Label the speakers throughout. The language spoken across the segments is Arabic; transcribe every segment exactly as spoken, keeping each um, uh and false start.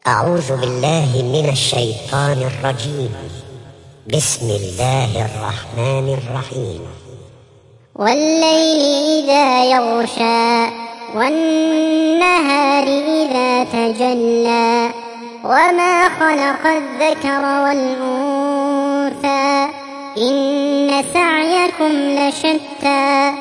Speaker 1: أعوذ بالله من الشيطان الرجيم. بسم الله الرحمن الرحيم.
Speaker 2: والليل إذا يغشى والنهار إذا تجلى وما خلق الذكر والأنثى إن سعيكم لشتى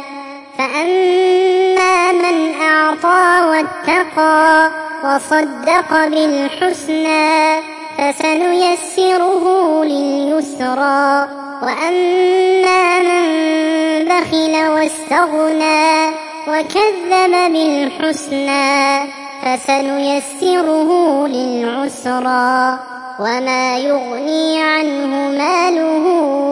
Speaker 2: فأما من أعطى واتقى وصدق بالحسنى فسنيسره لليسرى وأما من بخل واستغنى وكذب بالحسنى فسنيسره للعسرى وما يغني عنه ماله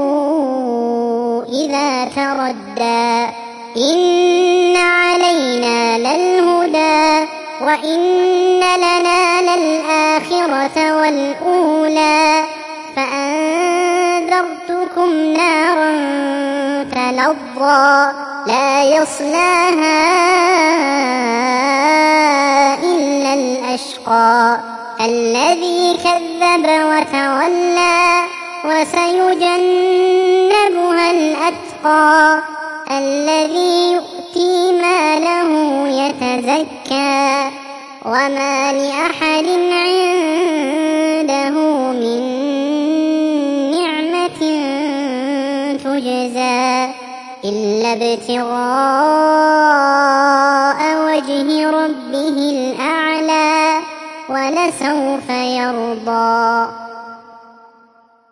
Speaker 2: إذا تردى إن علينا للهدى وإن لنا للآخرة والأولى فأنذرتكم نارا تلظى لا يصلاها إلا الأشقى الذي كذب وتولى وسيجنبها الأتقى الذي يؤتي ماله يتزكى وما لأحد عنده من نعمة تجزى إلا ابتغاء وجه ربه الأعلى ولسوف يرضى.